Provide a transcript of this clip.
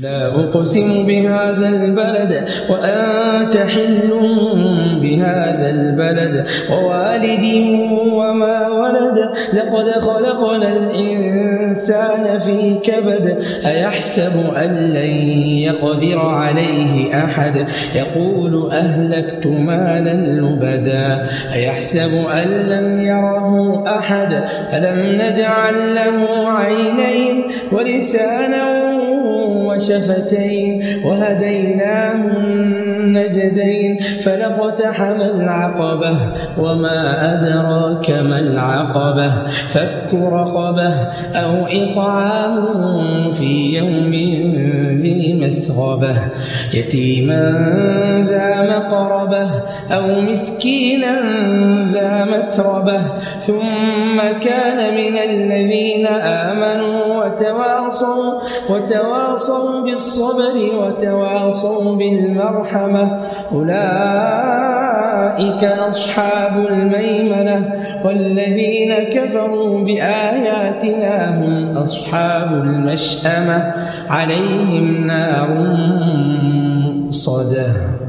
لا أقسم بهذا البلد وأنت حل بهذا البلد ووالد وما ولد لقد خلقنا الإنسان في كبد أيحسب أن لن يقدر عليه أحد يقول أهلكت مالا لبدا أيحسب أن لم يره أحد ألم نجعل له عينين ولسانا وشفتين وهديناه النجدين فلاقتحم العقبة وما أدراك ما العقبة فك رقبة أو إطعام في يوم ذي مسغبة يتيما ذا مقربة أو مسكينا ذا متربة ثم كان من الذين آمنوا وتواصوا بالصبر وتواصوا بالمرحمة أولئك أصحاب الميمنة والذين كفروا بآياتنا هم أصحاب المشأمة عليهم نار مؤصدة.